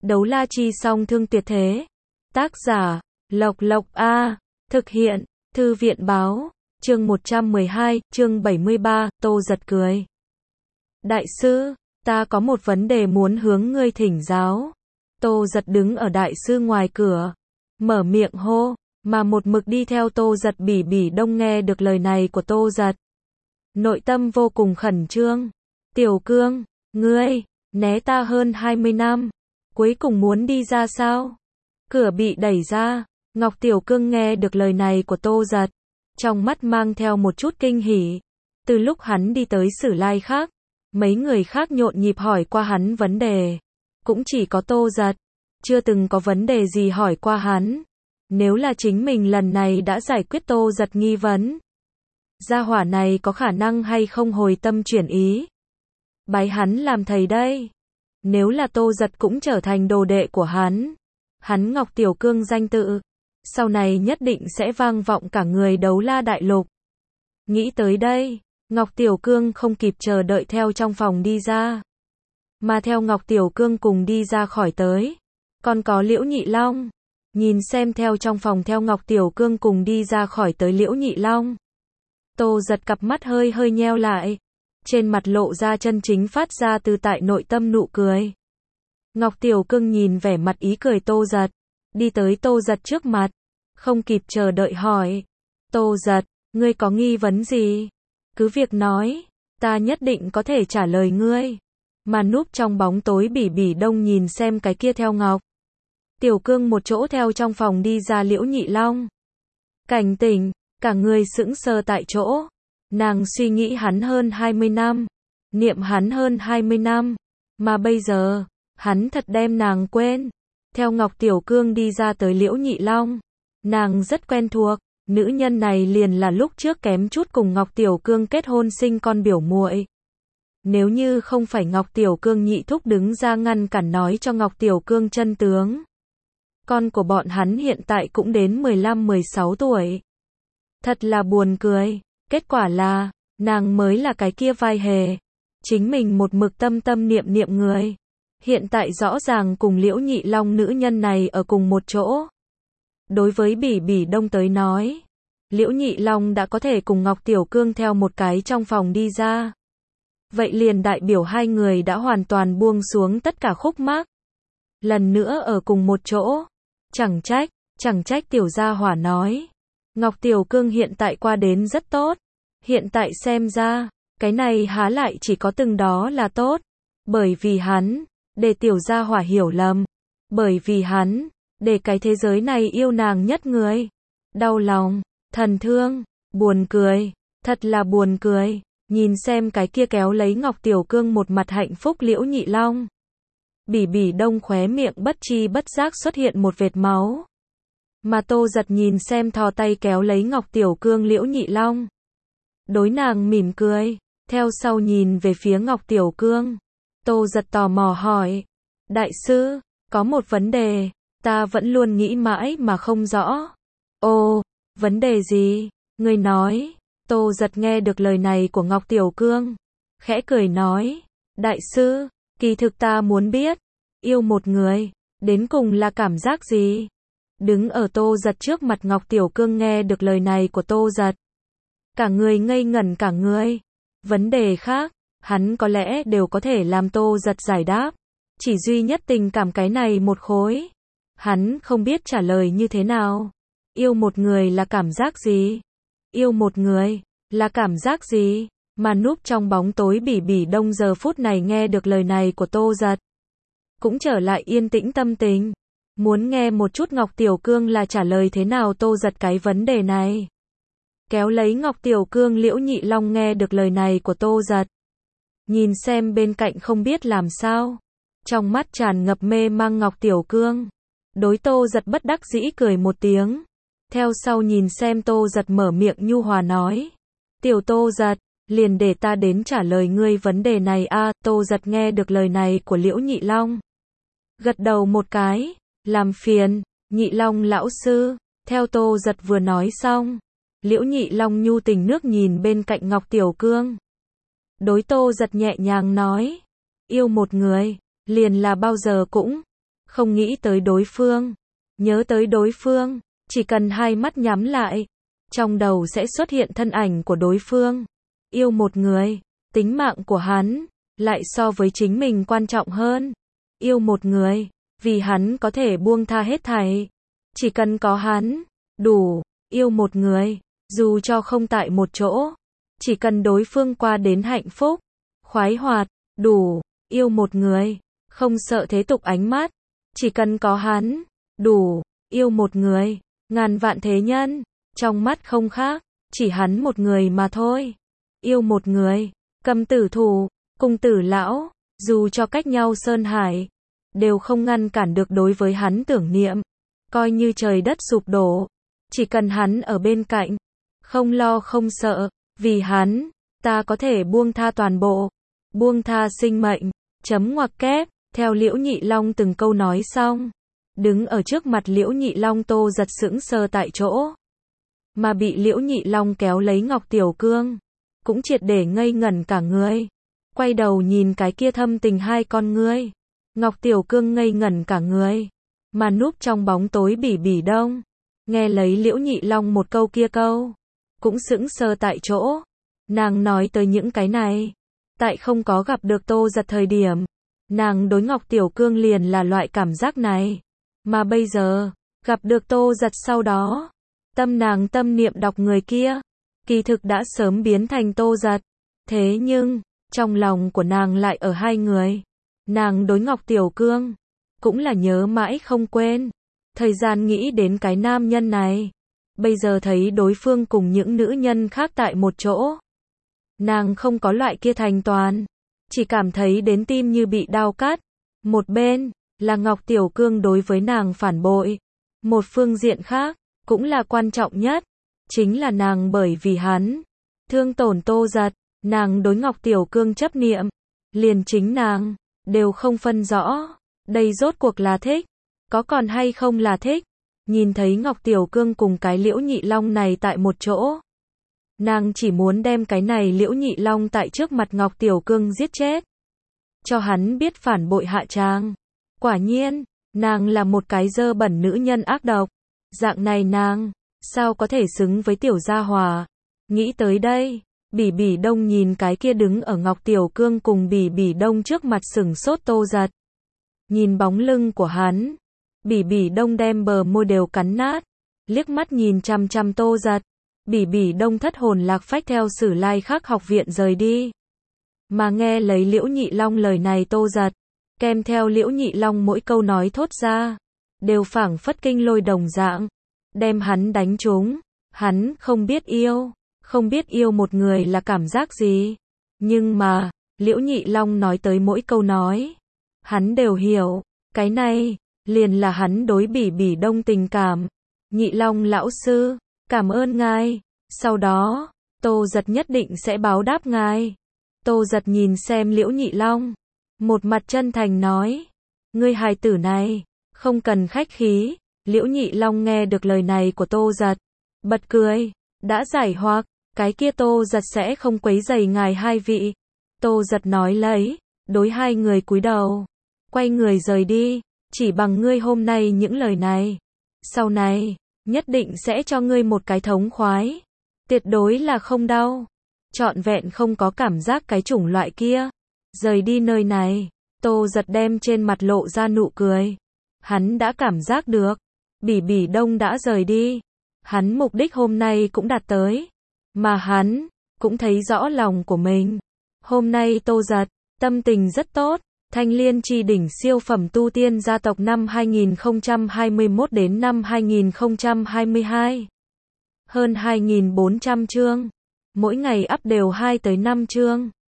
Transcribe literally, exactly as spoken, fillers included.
Đấu la chi song thương tuyệt thế. Tác giả, Lộc Lộc A. Thực hiện, Thư viện báo. Chương một trăm mười hai, chương bảy mươi ba, Tô Giật cười. Đại sư, ta có một vấn đề muốn hướng ngươi thỉnh giáo. Tô Giật đứng ở đại sư ngoài cửa, mở miệng hô, mà một mực đi theo Tô Giật Bỉ Bỉ Đông nghe được lời này của Tô Giật. Nội tâm vô cùng khẩn trương. Tiểu Cương, ngươi, né ta hơn hai mươi năm, cuối cùng muốn đi ra sao? Cửa bị đẩy ra, Ngọc Tiểu Cương nghe được lời này của Tô Giật, trong mắt mang theo một chút kinh hỉ. Từ lúc hắn đi tới Sử Lai khác, mấy người khác nhộn nhịp hỏi qua hắn vấn đề, cũng chỉ có Tô Giật chưa từng có vấn đề gì hỏi qua hắn. Nếu là chính mình lần này đã giải quyết Tô Giật nghi vấn, gia hỏa này có khả năng hay không hồi tâm chuyển ý, bái hắn làm thầy đây. Nếu là Tô Giật cũng trở thành đồ đệ của hắn, hắn Ngọc Tiểu Cương danh tự sau này nhất định sẽ vang vọng cả người Đấu La Đại Lục. Nghĩ tới đây, Ngọc Tiểu Cương không kịp chờ đợi theo trong phòng đi ra. Mà theo Ngọc Tiểu Cương cùng đi ra khỏi tới, còn có Liễu Nhị Long. Nhìn xem theo trong phòng theo Ngọc Tiểu Cương cùng đi ra khỏi tới Liễu Nhị Long, Tô Giật cặp mắt hơi hơi nheo lại, trên mặt lộ ra chân chính phát ra từ tại nội tâm nụ cười. Ngọc Tiểu Cương nhìn vẻ mặt ý cười Tô Giật, đi tới Tô Giật trước mặt, không kịp chờ đợi hỏi. Tô Giật, ngươi có nghi vấn gì? Cứ việc nói, ta nhất định có thể trả lời ngươi. Mà núp trong bóng tối Bỉ Bỉ Đông nhìn xem cái kia theo Ngọc Tiểu Cương một chỗ theo trong phòng đi ra Liễu Nhị Long. Cảnh tỉnh, cả người sững sờ tại chỗ. Nàng suy nghĩ hắn hơn hai mươi năm, niệm hắn hơn hai mươi năm, mà bây giờ, hắn thật đem nàng quên. Theo Ngọc Tiểu Cương đi ra tới Liễu Nhị Long, nàng rất quen thuộc, nữ nhân này liền là lúc trước kém chút cùng Ngọc Tiểu Cương kết hôn sinh con biểu muội. Nếu như không phải Ngọc Tiểu Cương nhị thúc đứng ra ngăn cản nói cho Ngọc Tiểu Cương chân tướng, con của bọn hắn hiện tại cũng đến mười lăm mười sáu tuổi. Thật là buồn cười, kết quả là, nàng mới là cái kia vai hề, chính mình một mực tâm tâm niệm niệm người, hiện tại rõ ràng cùng Liễu Nhị Long nữ nhân này ở cùng một chỗ. Đối với Bỉ Bỉ Đông tới nói, Liễu Nhị Long đã có thể cùng Ngọc Tiểu Cương theo một cái trong phòng đi ra. Vậy liền đại biểu hai người đã hoàn toàn buông xuống tất cả khúc mắc, lần nữa ở cùng một chỗ. Chẳng trách, chẳng trách tiểu gia hỏa nói, Ngọc Tiểu Cương hiện tại qua đến rất tốt. Hiện tại xem ra, cái này há lại chỉ có từng đó là tốt. Bởi vì hắn, để tiểu gia hỏa hiểu lầm. Bởi vì hắn, để cái thế giới này yêu nàng nhất người. Đau lòng, thần thương, buồn cười, thật là buồn cười. Nhìn xem cái kia kéo lấy Ngọc Tiểu Cương một mặt hạnh phúc Liễu Nhị Long. Bỉ Bỉ Đông khóe miệng bất chi bất giác xuất hiện một vệt máu. Mà Tô Giật nhìn xem thò tay kéo lấy Ngọc Tiểu Cương Liễu Nhị Long, đối nàng mỉm cười, theo sau nhìn về phía Ngọc Tiểu Cương. Tô Giật tò mò hỏi, đại sư, có một vấn đề, ta vẫn luôn nghĩ mãi mà không rõ. Ồ, vấn đề gì? Ngươi nói. Tô Giật nghe được lời này của Ngọc Tiểu Cương, khẽ cười nói, đại sư, kỳ thực ta muốn biết, yêu một người, đến cùng là cảm giác gì? Đứng ở Tô Giật trước mặt Ngọc Tiểu Cương nghe được lời này của Tô Giật, cả người ngây ngẩn cả người. Vấn đề khác, hắn có lẽ đều có thể làm Tô Giật giải đáp. Chỉ duy nhất tình cảm cái này một khối, hắn không biết trả lời như thế nào. Yêu một người là cảm giác gì? Yêu một người, là cảm giác gì? Mà núp trong bóng tối Bỉ Bỉ Đông giờ phút này nghe được lời này của Tô Giật, cũng trở lại yên tĩnh tâm tình. Muốn nghe một chút Ngọc Tiểu Cương là trả lời thế nào Tô Giật cái vấn đề này. Kéo lấy Ngọc Tiểu Cương Liễu Nhị Long nghe được lời này của Tô Giật, nhìn xem bên cạnh không biết làm sao, trong mắt tràn ngập mê mang Ngọc Tiểu Cương, đối Tô Giật bất đắc dĩ cười một tiếng. Theo sau nhìn xem Tô Giật mở miệng nhu hòa nói, tiểu Tô Giật, liền để ta đến trả lời ngươi vấn đề này a. À, Tô Giật nghe được lời này của Liễu Nhị Long, gật đầu một cái, làm phiền, Nhị Long lão sư. Theo Tô Giật vừa nói xong, Liễu Nhị Long nhu tình nước nhìn bên cạnh Ngọc Tiểu Cương, đối Tô Giật nhẹ nhàng nói, yêu một người, liền là bao giờ cũng không nghĩ tới đối phương, nhớ tới đối phương, chỉ cần hai mắt nhắm lại, trong đầu sẽ xuất hiện thân ảnh của đối phương. Yêu một người, tính mạng của hắn, lại so với chính mình quan trọng hơn. Yêu một người, vì hắn có thể buông tha hết thảy. Chỉ cần có hắn, đủ. Yêu một người, dù cho không tại một chỗ, chỉ cần đối phương qua đến hạnh phúc, khoái hoạt, đủ. Yêu một người, không sợ thế tục ánh mắt, chỉ cần có hắn, đủ. Yêu một người, ngàn vạn thế nhân, trong mắt không khác, chỉ hắn một người mà thôi. Yêu một người, cầm tử thủ, cùng tử lão, dù cho cách nhau sơn hải, đều không ngăn cản được đối với hắn tưởng niệm. Coi như trời đất sụp đổ, chỉ cần hắn ở bên cạnh, không lo không sợ, vì hắn, ta có thể buông tha toàn bộ, buông tha sinh mệnh. Chấm ngoặc kép, theo Liễu Nhị Long từng câu nói xong, đứng ở trước mặt Liễu Nhị Long Tô giật sững sờ tại chỗ, mà bị Liễu Nhị Long kéo lấy Ngọc Tiểu Cương, cũng triệt để ngây ngẩn cả người, quay đầu nhìn cái kia thâm tình hai con ngươi, Ngọc Tiểu Cương ngây ngẩn cả người, mà núp trong bóng tối Bỉ Bỉ Đông, nghe lấy Liễu Nhị Long một câu kia câu, cũng sững sờ tại chỗ. Nàng nói tới những cái này, tại không có gặp được Tô giật thời điểm, nàng đối Ngọc Tiểu Cương liền là loại cảm giác này, mà bây giờ, gặp được Tô giật sau đó, tâm nàng tâm niệm đọc người kia, kỳ thực đã sớm biến thành Tô giật. Thế nhưng, trong lòng của nàng lại ở hai người. Nàng đối Ngọc Tiểu Cương, cũng là nhớ mãi không quên. Thời gian nghĩ đến cái nam nhân này, bây giờ thấy đối phương cùng những nữ nhân khác tại một chỗ. Nàng không có loại kia thành toàn, chỉ cảm thấy đến tim như bị đau cắt. Một bên, là Ngọc Tiểu Cương đối với nàng phản bội. Một phương diện khác, cũng là quan trọng nhất, chính là nàng bởi vì hắn, thương tổn Tô giật, nàng đối Ngọc Tiểu Cương chấp niệm, liền chính nàng, đều không phân rõ, đây rốt cuộc là thích, có còn hay không là thích. Nhìn thấy Ngọc Tiểu Cương cùng cái Liễu Nhị Long này tại một chỗ, nàng chỉ muốn đem cái này Liễu Nhị Long tại trước mặt Ngọc Tiểu Cương giết chết, cho hắn biết phản bội hạ tràng. Quả nhiên, nàng là một cái dơ bẩn nữ nhân ác độc, dạng này nàng, sao có thể xứng với Tiểu Gia Hòa. Nghĩ tới đây, Bỉ Bỉ Đông nhìn cái kia đứng ở Ngọc Tiểu Cương cùng Bỉ Bỉ Đông trước mặt sừng sốt Tô giật. Nhìn bóng lưng của hắn, Bỉ Bỉ Đông đem bờ môi đều cắn nát, liếc mắt nhìn chằm chằm Tô giật. Bỉ Bỉ Đông thất hồn lạc phách theo Sử Lai Khắc học viện rời đi. Mà nghe lấy Liễu Nhị Long lời này Tô giật, kèm theo Liễu Nhị Long mỗi câu nói thốt ra, đều phảng phất kinh lôi đồng dạng, đem hắn đánh trúng. Hắn không biết yêu, không biết yêu một người là cảm giác gì. Nhưng mà, Liễu Nhị Long nói tới mỗi câu nói, hắn đều hiểu, cái này, liền là hắn đối Bỉ Bỉ Đông tình cảm. Nhị Long lão sư, cảm ơn ngài, sau đó, Tô giật nhất định sẽ báo đáp ngài. Tô giật nhìn xem Liễu Nhị Long, một mặt chân thành nói, ngươi hài tử này, không cần khách khí. Liễu Nhị Long nghe được lời này của Tô giật, bật cười, đã giải hoặc, cái kia Tô giật sẽ không quấy rầy ngài hai vị. Tô giật nói lấy, đối hai người cúi đầu, quay người rời đi, chỉ bằng ngươi hôm nay những lời này, sau này, nhất định sẽ cho ngươi một cái thống khoái, tuyệt đối là không đau, trọn vẹn không có cảm giác cái chủng loại kia. Rời đi nơi này, Tô giật đem trên mặt lộ ra nụ cười, hắn đã cảm giác được, Bỉ Bỉ Đông đã rời đi, hắn mục đích hôm nay cũng đạt tới, mà hắn, cũng thấy rõ lòng của mình. Hôm nay Tô giật, tâm tình rất tốt. Thanh Liên Chi Đỉnh siêu phẩm tu tiên gia tộc năm hai nghìn không trăm hai mươi mốt đến năm hai nghìn không trăm hai mươi hai. Hơn hai nghìn bốn trăm chương. Mỗi ngày up đều hai tới năm chương.